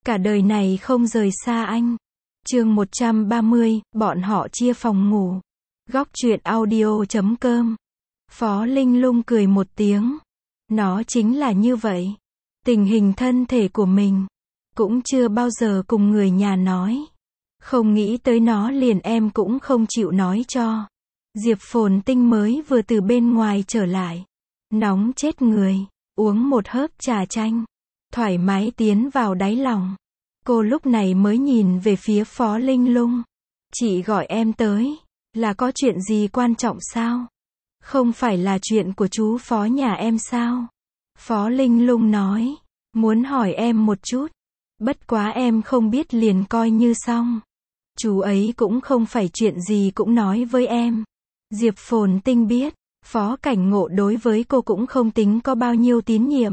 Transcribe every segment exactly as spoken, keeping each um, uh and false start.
Cả đời này không rời xa anh. Chương một trăm ba mươi, bọn họ chia phòng ngủ. Góc truyện audio chấm com. Phó Linh Lung cười một tiếng. Nó chính là như vậy. Tình hình thân thể của mình cũng chưa bao giờ cùng người nhà nói. Không nghĩ tới nó liền em cũng không chịu nói cho. Diệp Phồn Tinh mới vừa từ bên ngoài trở lại. Nóng chết người. Uống một hớp trà chanh. Thoải mái tiến vào đáy lòng. Cô lúc này mới nhìn về phía Phó Linh Lung. Chị gọi em tới. Là có chuyện gì quan trọng sao? Không phải là chuyện của chú Phó nhà em sao? Phó Linh Lung nói. Muốn hỏi em một chút. Bất quá em không biết liền coi như xong. Chú ấy cũng không phải chuyện gì cũng nói với em. Diệp Phồn Tinh biết. Phó Cảnh Ngộ đối với cô cũng không tính có bao nhiêu tín nhiệm.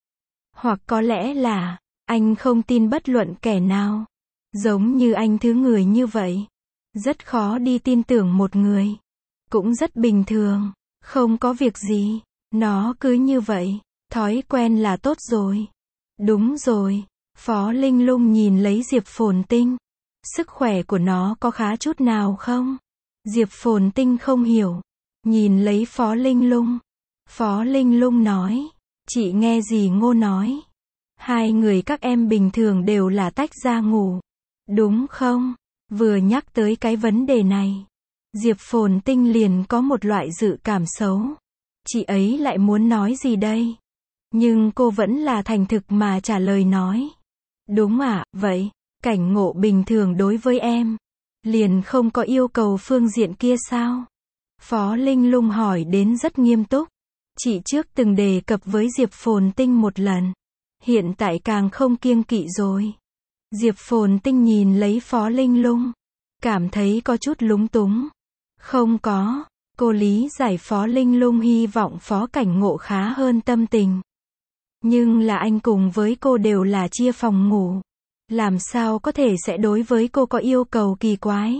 Hoặc có lẽ là anh không tin bất luận kẻ nào. Giống như anh thứ người như vậy. Rất khó đi tin tưởng một người. Cũng rất bình thường. Không có việc gì. Nó cứ như vậy. Thói quen là tốt rồi. Đúng rồi. Phó Linh Lung nhìn lấy Diệp Phồn Tinh. Sức khỏe của nó có khá chút nào không? Diệp Phồn Tinh không hiểu. Nhìn lấy Phó Linh Lung. Phó Linh Lung nói. Chị nghe gì Ngô nói? Hai người các em bình thường đều là tách ra ngủ. Đúng không? Vừa nhắc tới cái vấn đề này. Diệp Phồn Tinh liền có một loại dự cảm xấu. Chị ấy lại muốn nói gì đây? Nhưng cô vẫn là thành thực mà trả lời nói. Đúng ạ, à, vậy, Cảnh Ngộ bình thường đối với em. Liền không có yêu cầu phương diện kia sao? Phó Linh Lung hỏi đến rất nghiêm túc. Chị trước từng đề cập với Diệp Phồn Tinh một lần. Hiện tại càng không kiêng kỵ rồi. Diệp Phồn Tinh nhìn lấy Phó Linh Lung. Cảm thấy có chút lúng túng. Không có. Cô lý giải Phó Linh Lung hy vọng Phó Cảnh Ngộ khá hơn tâm tình. Nhưng là anh cùng với cô đều là chia phòng ngủ. Làm sao có thể sẽ đối với cô có yêu cầu kỳ quái.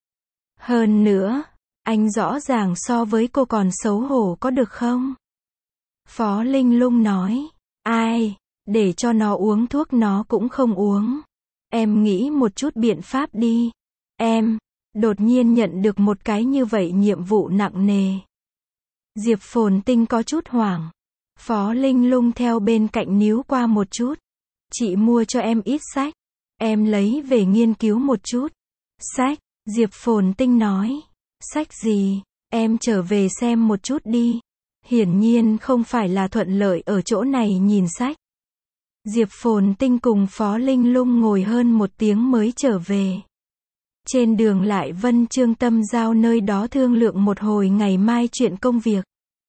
Hơn nữa, anh rõ ràng so với cô còn xấu hổ có được không? Phó Linh Lung nói. Ai, để cho nó uống thuốc nó cũng không uống. Em nghĩ một chút biện pháp đi. Em, đột nhiên nhận được một cái như vậy nhiệm vụ nặng nề. Diệp Phồn Tinh có chút hoảng. Phó Linh Lung theo bên cạnh níu qua một chút. Chị mua cho em ít sách. Em lấy về nghiên cứu một chút. Sách, Diệp Phồn Tinh nói. Sách gì? Em trở về xem một chút đi. Hiển nhiên không phải là thuận lợi ở chỗ này nhìn sách. Diệp Phồn Tinh cùng Phó Linh Lung ngồi hơn một tiếng mới trở về. Trên đường lại Vân Trương Tâm Giao nơi đó thương lượng một hồi ngày mai chuyện công việc.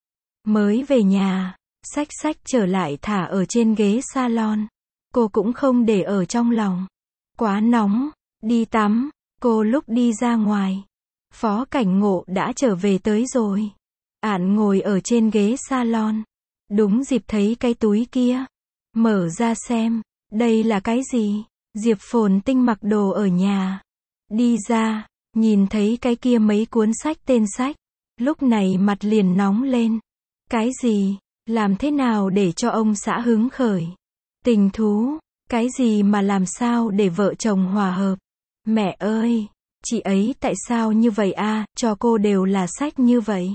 Mới về nhà, xách xách trở lại thả ở trên ghế salon. Cô cũng không để ở trong lòng. Quá nóng, đi tắm. Cô lúc đi ra ngoài. Phó Cảnh Ngộ đã trở về tới rồi. Ản ngồi ở trên ghế salon. Đúng dịp thấy cái túi kia. Mở ra xem. Đây là cái gì? Diệp Phồn Tinh mặc đồ ở nhà. Đi ra. Nhìn thấy cái kia mấy cuốn sách tên sách. Lúc này mặt liền nóng lên. Cái gì? Làm thế nào để cho ông xã hứng khởi? Tình thú. Cái gì mà làm sao để vợ chồng hòa hợp? Mẹ ơi! Chị ấy tại sao như vậy a? À, cho cô đều là sách như vậy.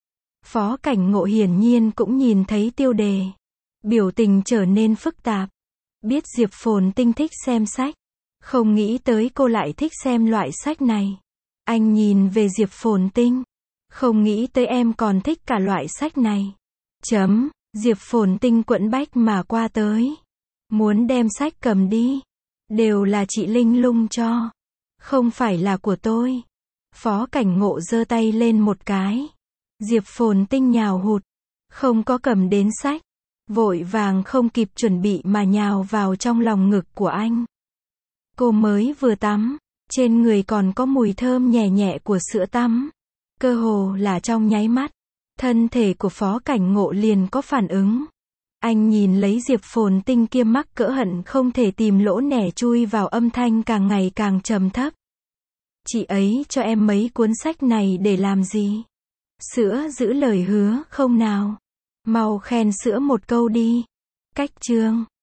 Phó Cảnh Ngộ hiển nhiên cũng nhìn thấy tiêu đề. Biểu tình trở nên phức tạp. Biết Diệp Phồn Tinh thích xem sách. Không nghĩ tới cô lại thích xem loại sách này. Anh nhìn về Diệp Phồn Tinh. Không nghĩ tới em còn thích cả loại sách này. Chấm, Diệp Phồn Tinh quẫn bách mà qua tới. Muốn đem sách cầm đi. Đều là chị Linh Lung cho. Không phải là của tôi. Phó Cảnh Ngộ giơ tay lên một cái. Diệp Phồn Tinh nhào hụt. Không có cầm đến sách. Vội vàng không kịp chuẩn bị mà nhào vào trong lòng ngực của anh. Cô mới vừa tắm. Trên người còn có mùi thơm nhẹ nhẹ của sữa tắm. Cơ hồ là trong nháy mắt. Thân thể của Phó Cảnh Ngộ liền có phản ứng. Anh nhìn lấy Diệp Phồn Tinh kia mắc cỡ hận không thể tìm lỗ nẻ chui vào âm thanh càng ngày càng trầm thấp. Chị ấy cho em mấy cuốn sách này để làm gì? Sữa giữ lời hứa không nào? Mau khen sữa một câu đi. Cách chương.